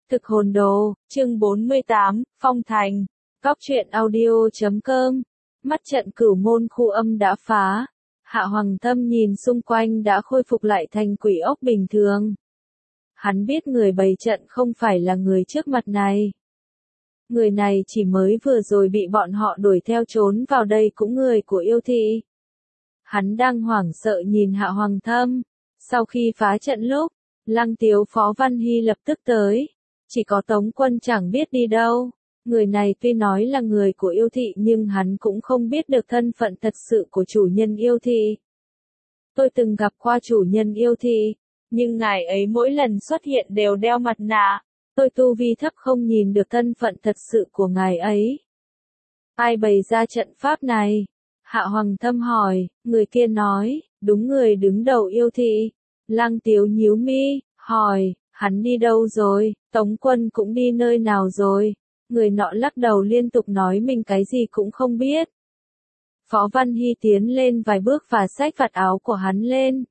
Thực hồn đồ, chương 48, Phong Thành. Góc truyện audio.com. Mắt trận cửu môn khu âm đã phá. Hạ Hoàng Thâm nhìn xung quanh đã khôi phục lại thành quỷ ốc bình thường. Hắn biết người bày trận không phải là người trước mặt này. Người này chỉ mới vừa rồi bị bọn họ đuổi theo trốn vào đây cũng người của yêu thị. Hắn đang hoảng sợ nhìn Hạ Hoàng Thâm. Sau khi phá trận lúc, Lăng Tiếu Phó Văn Hy lập tức tới. Chỉ có Tống Quân chẳng biết đi đâu. Người này tuy nói là người của yêu thị nhưng hắn cũng không biết được thân phận thật sự của chủ nhân yêu thị. Tôi từng gặp qua chủ nhân yêu thị, nhưng ngài ấy mỗi lần xuất hiện đều đeo mặt nạ. Tôi tu vi thấp không nhìn được thân phận thật sự của ngài ấy. Ai bày ra trận pháp này? Hạ Hoàng Thâm hỏi, người kia nói, đúng người đứng đầu yêu thị. Lăng Tiếu nhíu mi, hỏi, hắn đi đâu rồi, Tống Quân cũng đi nơi nào rồi? Người nọ lắc đầu liên tục nói mình cái gì cũng không biết. Phó Văn Hy tiến lên vài bước và xách vạt áo của hắn lên.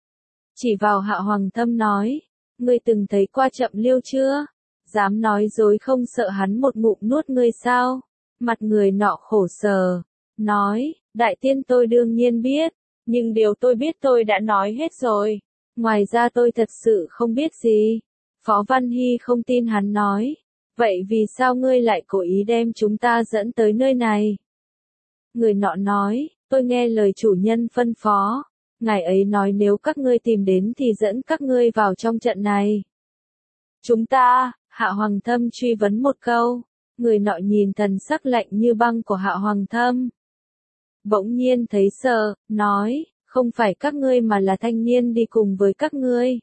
Chỉ vào Hạ Hoàng Thâm nói, ngươi từng thấy qua Chậm Liêu chưa? Dám nói dối không sợ hắn một ngụm nuốt ngươi sao? Mặt người nọ khổ sở, nói, đại tiên tôi đương nhiên biết, nhưng điều tôi biết tôi đã nói hết rồi. Ngoài ra tôi thật sự không biết gì. Phó Văn Hy không tin hắn nói. Vậy vì sao ngươi lại cố ý đem chúng ta dẫn tới nơi này? Người nọ nói, tôi nghe lời chủ nhân phân phó. Ngài ấy nói nếu các ngươi tìm đến thì dẫn các ngươi vào trong trận này. Chúng ta, Hạ Hoàng Thâm truy vấn một câu. Người nọ nhìn thần sắc lạnh như băng của Hạ Hoàng Thâm. Bỗng nhiên thấy sợ, nói, không phải các ngươi mà là thanh niên đi cùng với các ngươi.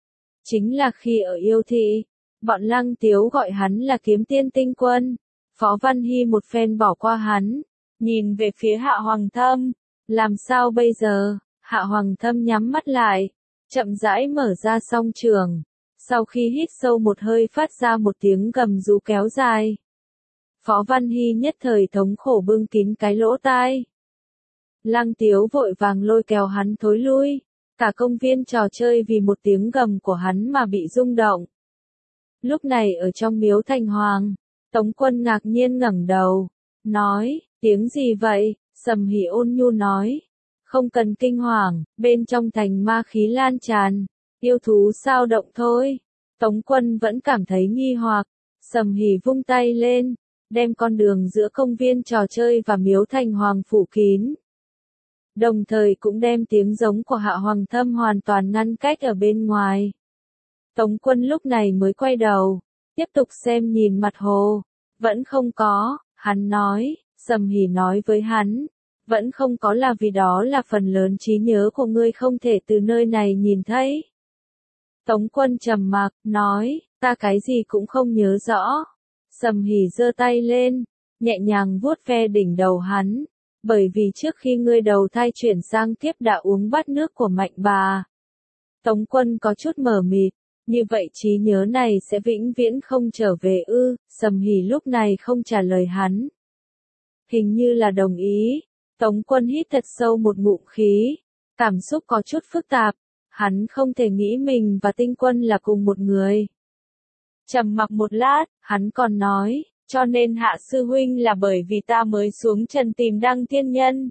Chính là khi ở yêu thị, bọn Lăng Tiếu gọi hắn là Kiếm Tiên Tinh Quân. Phó Văn Hy một phen bỏ qua hắn, nhìn về phía Hạ Hoàng Thâm. Làm sao bây giờ? Hạ Hoàng Thâm nhắm mắt lại, chậm rãi mở ra song trường. Sau khi hít sâu một hơi phát ra một tiếng gầm rú kéo dài. Phó Văn Hy nhất thời thống khổ bưng kín cái lỗ tai. Lăng Tiếu vội vàng lôi kéo hắn thối lui. Cả công viên trò chơi vì một tiếng gầm của hắn mà bị rung động. Lúc này ở trong miếu Thành Hoàng, Tống Quân ngạc nhiên ngẩng đầu, nói, tiếng gì vậy? Sầm Hỉ ôn nhu nói, không cần kinh hoàng, bên trong thành ma khí lan tràn, yêu thú sao động thôi. Tống Quân vẫn cảm thấy nghi hoặc, Sầm Hỉ vung tay lên, đem con đường giữa công viên trò chơi và miếu Thành Hoàng phủ kín. Đồng thời cũng đem tiếng giống của Hạ Hoàng Thâm hoàn toàn ngăn cách ở bên ngoài. Tống Quân lúc này mới quay đầu, tiếp tục xem nhìn mặt hồ. Vẫn không có, hắn nói, Sầm Hỉ nói với hắn. Vẫn không có là vì đó là phần lớn trí nhớ của ngươi không thể từ nơi này nhìn thấy. Tống Quân trầm mặc, nói, ta cái gì cũng không nhớ rõ. Sầm Hỉ giơ tay lên, nhẹ nhàng vuốt ve đỉnh đầu hắn. Bởi vì trước khi ngươi đầu thai chuyển sang kiếp đã uống bát nước của Mạnh bà. Tống Quân có chút mờ mịt, như vậy trí nhớ này sẽ vĩnh viễn không trở về ư? Sầm Hỉ lúc này không trả lời hắn. Hình như là đồng ý. Tống Quân hít thật sâu một ngụm khí, cảm xúc có chút phức tạp, hắn không thể nghĩ mình và Tinh Quân là cùng một người. Trầm mặc một lát, hắn còn nói, cho nên Hạ sư huynh là bởi vì ta mới xuống trần tìm Đăng Thiên Nhân.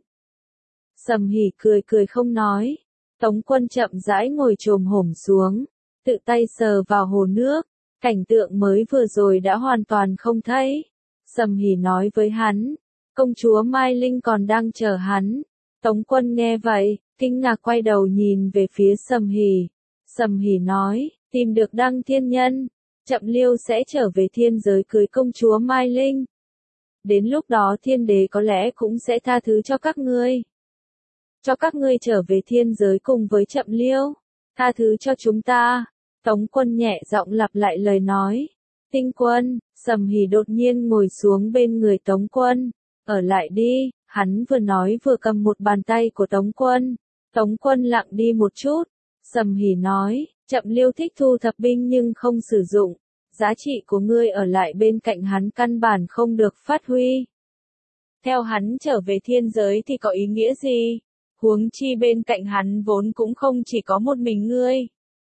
Sầm Hỉ cười cười không nói. Tống Quân chậm rãi ngồi chồm hổm xuống, tự tay sờ vào hồ nước, cảnh tượng mới vừa rồi đã hoàn toàn không thấy. Sầm Hỉ nói với hắn, công chúa Mai Linh còn đang chờ hắn. Tống Quân nghe vậy, kinh ngạc quay đầu nhìn về phía Sầm Hỉ. Sầm Hỉ nói, tìm được Đăng Thiên Nhân, Chậm Liêu sẽ trở về thiên giới cưới công chúa Mai Linh. Đến lúc đó thiên đế có lẽ cũng sẽ tha thứ cho các ngươi. Cho các ngươi trở về thiên giới cùng với Chậm Liêu. Tha thứ cho chúng ta. Tống Quân nhẹ giọng lặp lại lời nói. Tinh Quân, Sầm Hỉ đột nhiên ngồi xuống bên người Tống Quân. Ở lại đi, hắn vừa nói vừa cầm một bàn tay của Tống Quân. Tống Quân lặng đi một chút. Sầm Hỉ nói, Chậm Liêu thích thu thập binh nhưng không sử dụng. Giá trị của ngươi ở lại bên cạnh hắn căn bản không được phát huy. Theo hắn trở về thiên giới thì có ý nghĩa gì? Huống chi bên cạnh hắn vốn cũng không chỉ có một mình ngươi.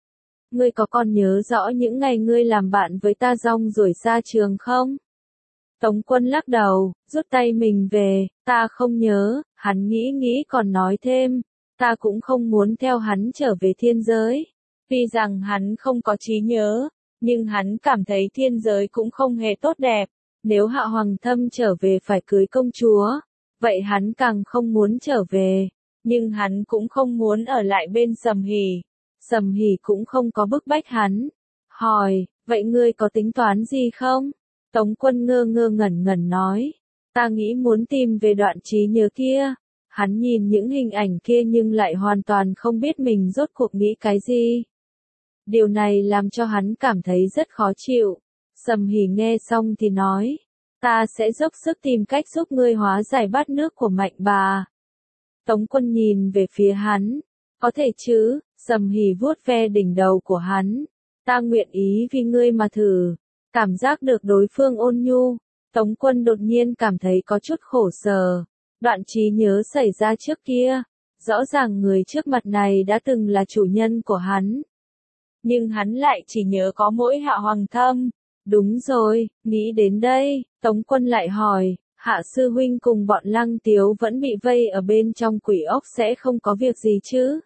ngươi có còn nhớ rõ những ngày ngươi làm bạn với ta rong ruổi xa trường không? Tống Quân lắc đầu, rút tay mình về, ta không nhớ, hắn nghĩ nghĩ còn nói thêm, ta cũng không muốn theo hắn trở về thiên giới. Tuy rằng hắn không có trí nhớ, nhưng hắn cảm thấy thiên giới cũng không hề tốt đẹp. Nếu Hạ Hoàng Thâm trở về phải cưới công chúa, vậy hắn càng không muốn trở về. Nhưng hắn cũng không muốn ở lại bên Sầm Hỉ. Sầm Hỉ cũng không có bức bách hắn. Hỏi, vậy ngươi có tính toán gì không? Tống Quân ngơ ngơ ngẩn ngẩn nói, ta nghĩ muốn tìm về đoạn trí nhớ kia. Hắn nhìn những hình ảnh kia nhưng lại hoàn toàn không biết mình rốt cuộc nghĩ cái gì. Điều này làm cho hắn cảm thấy rất khó chịu. Sầm Hỉ nghe xong thì nói, ta sẽ dốc sức tìm cách giúp ngươi hóa giải bát nước của Mạnh bà. Tống Quân nhìn về phía hắn, có thể chứ? Sầm Hỉ vuốt ve đỉnh đầu của hắn, ta nguyện ý vì ngươi mà thử. Cảm giác được đối phương ôn nhu, Tống Quân đột nhiên cảm thấy có chút khổ sở. Đoạn trí nhớ xảy ra trước kia, rõ ràng người trước mặt này đã từng là chủ nhân của hắn. Nhưng hắn lại chỉ nhớ có mỗi Hạ Hoàng Thâm. Đúng rồi, nghĩ đến đây, Tống Quân lại hỏi, Hạ sư huynh cùng bọn Lăng Tiếu vẫn bị vây ở bên trong quỷ ốc sẽ không có việc gì chứ?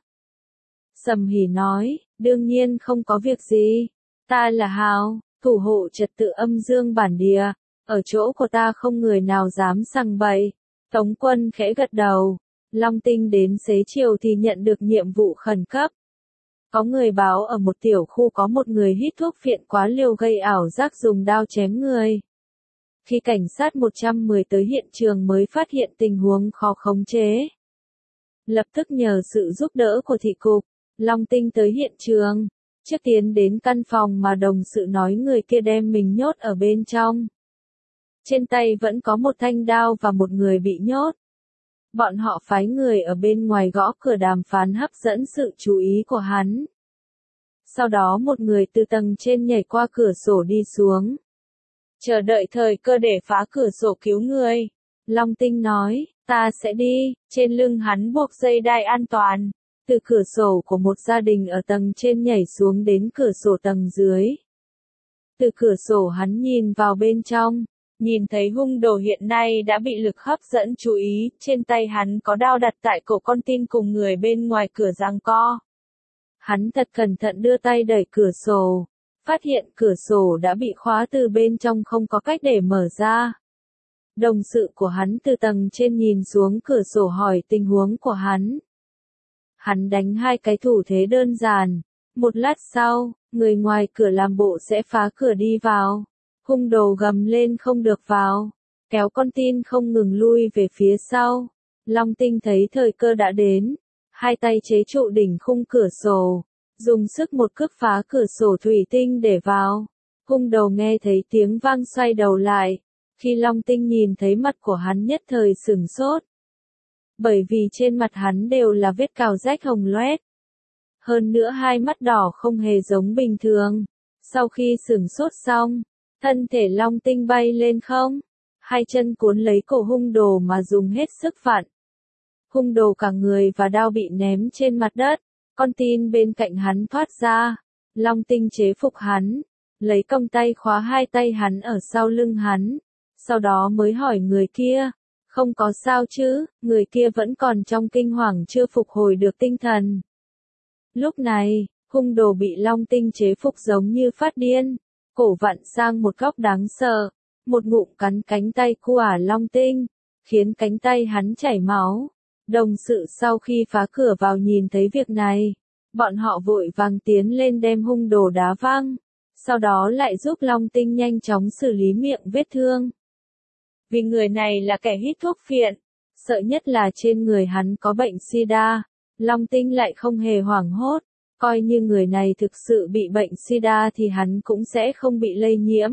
Sầm Hỉ nói, đương nhiên không có việc gì. Ta là Hào, thủ hộ trật tự âm dương bản địa, ở chỗ của ta không người nào dám sằng bậy. Tống Quân khẽ gật đầu, Long Tinh đến xế chiều thì nhận được nhiệm vụ khẩn cấp. Có người báo ở một tiểu khu có một người hít thuốc phiện quá liều gây ảo giác dùng đao chém người. Khi cảnh sát 110 tới hiện trường mới phát hiện tình huống khó khống chế. Lập tức nhờ sự giúp đỡ của thị cục, Long Tinh tới hiện trường. Trước tiến đến căn phòng mà đồng sự nói người kia đem mình nhốt ở bên trong. Trên tay vẫn có một thanh đao và một người bị nhốt. Bọn họ phái người ở bên ngoài gõ cửa đàm phán hấp dẫn sự chú ý của hắn. Sau đó một người từ tầng trên nhảy qua cửa sổ đi xuống. Chờ đợi thời cơ để phá cửa sổ cứu người. Long Tinh nói, ta sẽ đi, trên lưng hắn buộc dây đai an toàn. Từ cửa sổ của một gia đình ở tầng trên nhảy xuống đến cửa sổ tầng dưới. Từ cửa sổ hắn nhìn vào bên trong. Nhìn thấy hung đồ hiện nay đã bị lực hấp dẫn chú ý, trên tay hắn có đao đặt tại cổ con tin cùng người bên ngoài cửa giằng co. Hắn thật cẩn thận đưa tay đẩy cửa sổ, phát hiện cửa sổ đã bị khóa từ bên trong không có cách để mở ra. Đồng sự của hắn từ tầng trên nhìn xuống cửa sổ hỏi tình huống của hắn. Hắn đánh hai cái thủ thế đơn giản, một lát sau, người ngoài cửa làm bộ sẽ phá cửa đi vào. Hung đồ gầm lên không được vào, kéo con tin không ngừng lui về phía sau. Long Tinh thấy thời cơ đã đến, hai tay chế trụ đỉnh khung cửa sổ, dùng sức một cước phá cửa sổ thủy tinh để vào. Hung đồ nghe thấy tiếng vang xoay đầu lại, khi Long Tinh nhìn thấy mặt của hắn nhất thời sửng sốt. Bởi vì trên mặt hắn đều là vết cào rách hồng loét. Hơn nữa hai mắt đỏ không hề giống bình thường. Sau khi sửng sốt xong, thân thể Long Tinh bay lên không, hai chân cuốn lấy cổ hung đồ mà dùng hết sức vặn. Hung đồ cả người và đao bị ném trên mặt đất, con tin bên cạnh hắn thoát ra. Long Tinh chế phục hắn, lấy cong tay khóa hai tay hắn ở sau lưng hắn, sau đó mới hỏi người kia, không có sao chứ? Người kia vẫn còn trong kinh hoàng chưa phục hồi được tinh thần. Lúc này, hung đồ bị Long Tinh chế phục giống như phát điên. Cổ vặn sang một góc đáng sợ, một ngụm cắn cánh tay của Long Tinh, khiến cánh tay hắn chảy máu. Đồng sự sau khi phá cửa vào nhìn thấy việc này, bọn họ vội vàng tiến lên đem hung đồ đá văng, sau đó lại giúp Long Tinh nhanh chóng xử lý miệng vết thương. Vì người này là kẻ hít thuốc phiện, sợ nhất là trên người hắn có bệnh sida, Long Tinh lại không hề hoảng hốt. Coi như người này thực sự bị bệnh sida thì hắn cũng sẽ không bị lây nhiễm.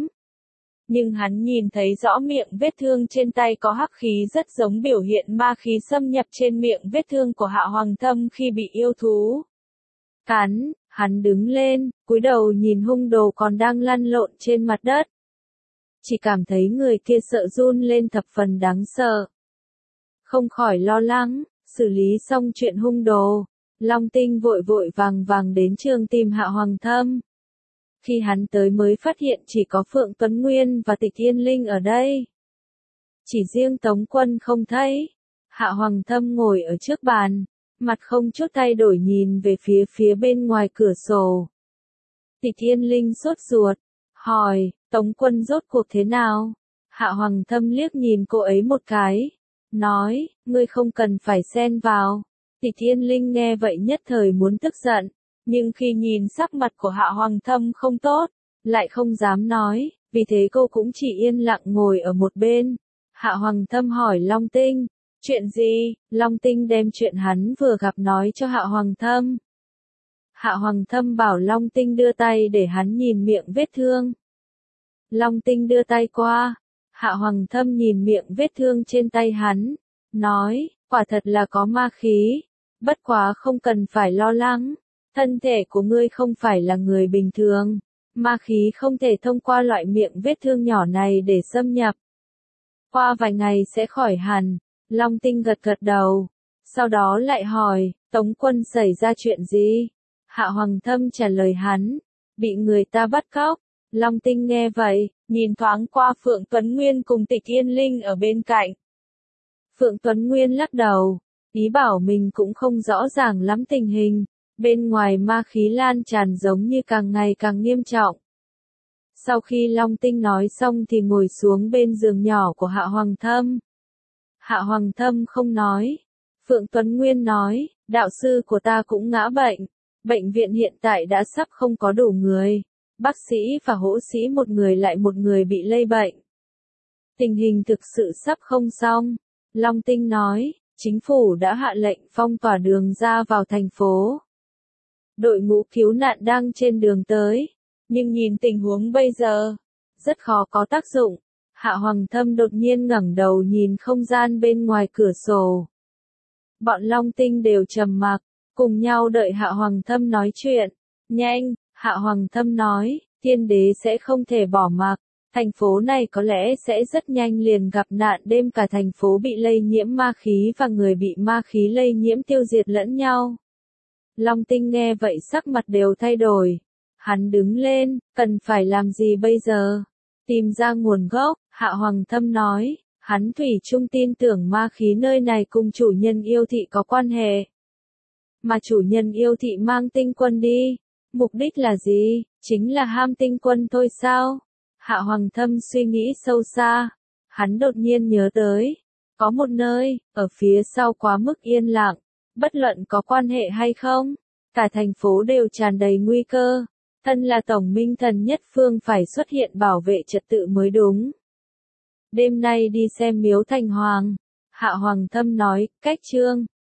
Nhưng hắn nhìn thấy rõ miệng vết thương trên tay có hắc khí rất giống biểu hiện ma khí xâm nhập trên miệng vết thương của Hạ Hoàng Thâm khi bị yêu thú cắn. Hắn đứng lên, cúi đầu nhìn hung đồ còn đang lăn lộn trên mặt đất. Chỉ cảm thấy người kia sợ run lên thập phần đáng sợ. Không khỏi lo lắng, xử lý xong chuyện hung đồ. Long Tinh vội vội vàng vàng đến trường tìm Hạ Hoàng Thâm. Khi hắn tới mới phát hiện chỉ có Phượng Tuấn Nguyên và Tịch Yên Linh ở đây. Chỉ riêng Tống Quân không thấy. Hạ Hoàng Thâm ngồi ở trước bàn, mặt không chút thay đổi nhìn về phía bên ngoài cửa sổ. Tịch Yên Linh sốt ruột, hỏi, Tống Quân rốt cuộc thế nào? Hạ Hoàng Thâm liếc nhìn cô ấy một cái, nói, ngươi không cần phải xen vào. Tịch Yên Linh nghe vậy nhất thời muốn tức giận, nhưng khi nhìn sắc mặt của Hạ Hoàng Thâm không tốt, lại không dám nói, vì thế cô cũng chỉ yên lặng ngồi ở một bên. Hạ Hoàng Thâm hỏi Long Tinh, chuyện gì? Long Tinh đem chuyện hắn vừa gặp nói cho Hạ Hoàng Thâm. Hạ Hoàng Thâm bảo Long Tinh đưa tay để hắn nhìn miệng vết thương. Long Tinh đưa tay qua, Hạ Hoàng Thâm nhìn miệng vết thương trên tay hắn, nói, quả thật là có ma khí, bất quá không cần phải lo lắng, thân thể của ngươi không phải là người bình thường, ma khí không thể thông qua loại miệng vết thương nhỏ này để xâm nhập. Qua vài ngày sẽ khỏi hẳn. Long Tinh gật gật đầu, sau đó lại hỏi, Tống Quân xảy ra chuyện gì? Hạ Hoàng Thâm trả lời hắn, bị người ta bắt cóc. Long Tinh nghe vậy, nhìn thoáng qua Phượng Tuấn Nguyên cùng Tịch Yên Linh ở bên cạnh. Phượng Tuấn Nguyên lắc đầu, ý bảo mình cũng không rõ ràng lắm tình hình, bên ngoài ma khí lan tràn giống như càng ngày càng nghiêm trọng. Sau khi Long Tinh nói xong thì ngồi xuống bên giường nhỏ của Hạ Hoàng Thâm. Hạ Hoàng Thâm không nói. Phượng Tuấn Nguyên nói, đạo sư của ta cũng ngã bệnh. Bệnh viện hiện tại đã sắp không có đủ người. Bác sĩ và hộ sĩ một người lại một người bị lây bệnh. Tình hình thực sự sắp không xong. Long Tinh nói, chính phủ đã hạ lệnh phong tỏa đường ra vào thành phố. Đội ngũ cứu nạn đang trên đường tới. Nhưng nhìn tình huống bây giờ, rất khó có tác dụng. Hạ Hoàng Thâm đột nhiên ngẩng đầu nhìn không gian bên ngoài cửa sổ. Bọn Long Tinh đều trầm mặc, cùng nhau đợi Hạ Hoàng Thâm nói chuyện. Nhanh, Hạ Hoàng Thâm nói, Thiên Đế sẽ không thể bỏ mặc. Thành phố này có lẽ sẽ rất nhanh liền gặp nạn đêm, cả thành phố bị lây nhiễm ma khí và người bị ma khí lây nhiễm tiêu diệt lẫn nhau. Long Tinh nghe vậy sắc mặt đều thay đổi. Hắn đứng lên, cần phải làm gì bây giờ? Tìm ra nguồn gốc, Hạ Hoàng Thâm nói, hắn thủy chung tin tưởng ma khí nơi này cùng chủ nhân yêu thị có quan hệ. Mà chủ nhân yêu thị mang tinh quân đi, mục đích là gì? Chính là ham tinh quân thôi sao? Hạ Hoàng Thâm suy nghĩ sâu xa, hắn đột nhiên nhớ tới, có một nơi, ở phía sau quá mức yên lặng, bất luận có quan hệ hay không, cả thành phố đều tràn đầy nguy cơ. Thân là tổng minh thần nhất phương phải xuất hiện bảo vệ trật tự mới đúng. Đêm nay đi xem miếu thành hoàng. Hạ Hoàng Thâm nói, cách trương.